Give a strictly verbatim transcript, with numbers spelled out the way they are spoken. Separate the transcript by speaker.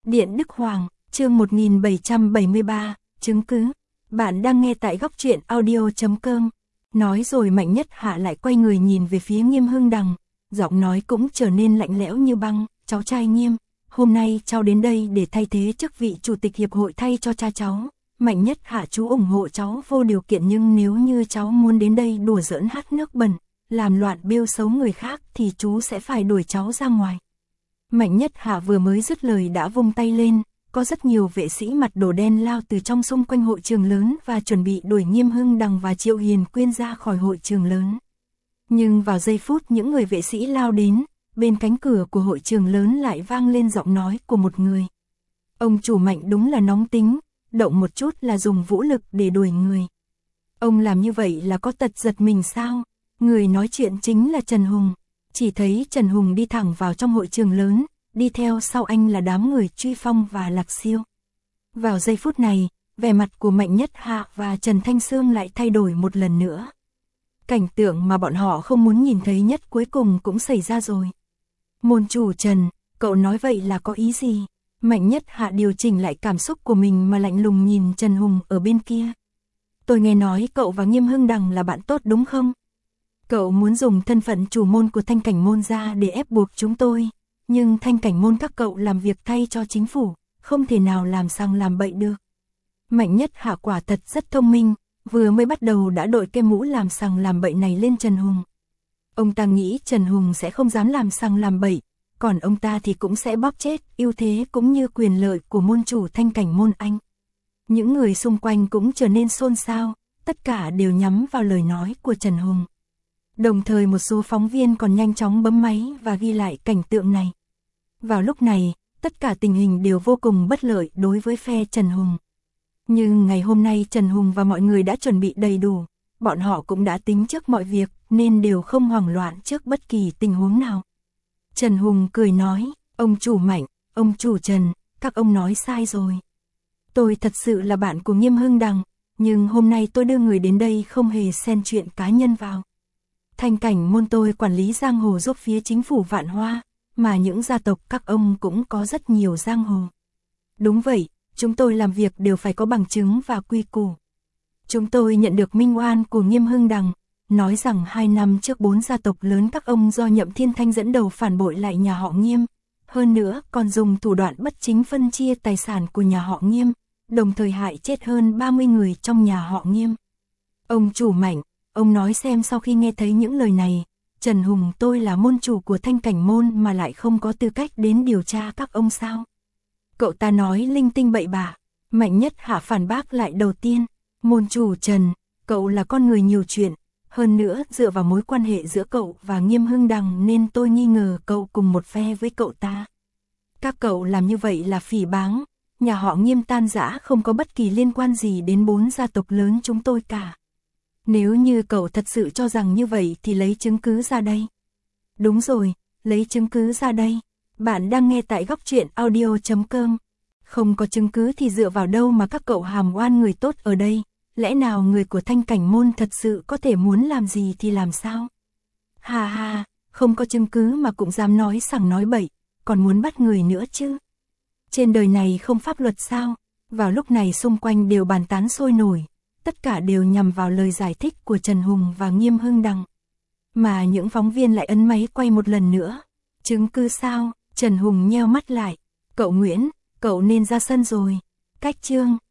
Speaker 1: Điện Đức Hoàng, chương một nghìn bảy trăm bảy mươi ba, chứng cứ. Bạn đang nghe tại góc truyện audio chấm com. Nói rồi Mạnh Nhất Hạ lại quay người nhìn về phía Nghiêm Hưng Đằng, giọng nói cũng trở nên lạnh lẽo như băng. Cháu trai Nghiêm, hôm nay cháu đến đây để thay thế chức vị chủ tịch hiệp hội thay cho cha cháu. Mạnh Nhất Hạ chú ủng hộ cháu vô điều kiện, nhưng nếu như cháu muốn đến đây đùa giỡn hát nước bẩn, làm loạn bêu xấu người khác thì chú sẽ phải đuổi cháu ra ngoài. Mạnh Nhất Hạ vừa mới dứt lời đã vung tay lên, có rất nhiều vệ sĩ mặt đồ đen lao từ trong xung quanh hội trường lớn và chuẩn bị đuổi Nghiêm Hưng Đằng và Triệu Hiền Quyên ra khỏi hội trường lớn. Nhưng vào giây phút những người vệ sĩ lao đến, bên cánh cửa của hội trường lớn lại vang lên giọng nói của một người. Ông chủ Mạnh đúng là nóng tính, động một chút là dùng vũ lực để đuổi người. Ông làm như vậy là có tật giật mình sao? Người nói chuyện chính là Trần Hùng. Chỉ thấy Trần Hùng đi thẳng vào trong hội trường lớn, đi theo sau anh là đám người Truy Phong và Lạc Siêu. Vào giây phút này, vẻ mặt của Mạnh Nhất Hạ và Trần Thanh Sương lại thay đổi một lần nữa. Cảnh tượng mà bọn họ không muốn nhìn thấy nhất cuối cùng cũng xảy ra rồi. Môn chủ Trần, cậu nói vậy là có ý gì? Mạnh Nhất Hạ điều chỉnh lại cảm xúc của mình mà lạnh lùng nhìn Trần Hùng ở bên kia. Tôi nghe nói cậu và Nghiêm Hưng Đằng là bạn tốt đúng không? Cậu muốn dùng thân phận chủ môn của Thanh Cảnh Môn ra để ép buộc chúng tôi, nhưng Thanh Cảnh Môn các cậu làm việc thay cho chính phủ, không thể nào làm sang làm bậy được. Mạnh Nhất Hạ quả thật rất thông minh, vừa mới bắt đầu đã đội cái mũ làm sằng làm bậy này lên Trần Hùng. Ông ta nghĩ Trần Hùng sẽ không dám làm sằng làm bậy, còn ông ta thì cũng sẽ bóp chết ưu thế cũng như quyền lợi của môn chủ Thanh Cảnh Môn anh. Những người xung quanh cũng trở nên xôn xao, tất cả đều nhắm vào lời nói của Trần Hùng. Đồng thời một số phóng viên còn nhanh chóng bấm máy và ghi lại cảnh tượng này. Vào lúc này, tất cả tình hình đều vô cùng bất lợi đối với phe Trần Hùng. Nhưng ngày hôm nay Trần Hùng và mọi người đã chuẩn bị đầy đủ, bọn họ cũng đã tính trước mọi việc nên đều không hoảng loạn trước bất kỳ tình huống nào. Trần Hùng cười nói, ông chủ Mạnh, ông chủ Trần, các ông nói sai rồi. Tôi thật sự là bạn của Nghiêm Hưng Đằng, nhưng hôm nay tôi đưa người đến đây không hề xen chuyện cá nhân vào. Thanh Cảnh Môn tôi quản lý giang hồ giúp phía chính phủ Vạn Hoa, mà những gia tộc các ông cũng có rất nhiều giang hồ. Đúng vậy, chúng tôi làm việc đều phải có bằng chứng và quy củ. Chúng tôi nhận được minh oan của Nghiêm Hưng Đằng, nói rằng hai năm trước bốn gia tộc lớn các ông do Nhậm Thiên Thanh dẫn đầu phản bội lại nhà họ Nghiêm, hơn nữa còn dùng thủ đoạn bất chính phân chia tài sản của nhà họ Nghiêm, đồng thời hại chết hơn ba mươi người trong nhà họ Nghiêm. Ông chủ Mạnh, ông nói xem sau khi nghe thấy những lời này, Trần Hùng tôi là môn chủ của Thanh Cảnh Môn mà lại không có tư cách đến điều tra các ông sao? Cậu ta nói linh tinh bậy bạ. Mạnh Nhất Hạ phản bác lại đầu tiên, môn chủ Trần, cậu là con người nhiều chuyện, hơn nữa dựa vào mối quan hệ giữa cậu và Nghiêm Hưng Đằng nên tôi nghi ngờ cậu cùng một phe với cậu ta. Các cậu làm như vậy là phỉ báng, nhà họ Nghiêm tan rã không có bất kỳ liên quan gì đến bốn gia tộc lớn chúng tôi cả. Nếu như cậu thật sự cho rằng như vậy thì lấy chứng cứ ra đây. Đúng rồi, lấy chứng cứ ra đây. Bạn đang nghe tại góc truyện audio chấm com. Không có chứng cứ thì dựa vào đâu mà các cậu hàm oan người tốt ở đây? Lẽ nào người của Thanh Cảnh Môn thật sự có thể muốn làm gì thì làm sao? Hà hà, không có chứng cứ mà cũng dám nói sằng nói bậy, còn muốn bắt người nữa chứ? Trên đời này không pháp luật sao? Vào lúc này xung quanh đều bàn tán sôi nổi, tất cả đều nhằm vào lời giải thích của Trần Hùng và Nghiêm Hưng Đằng. Mà những phóng viên lại ấn máy quay một lần nữa. Chứng cứ sao? Trần Hùng nheo mắt lại. Cậu Nguyễn, cậu nên ra sân rồi. Cách chương.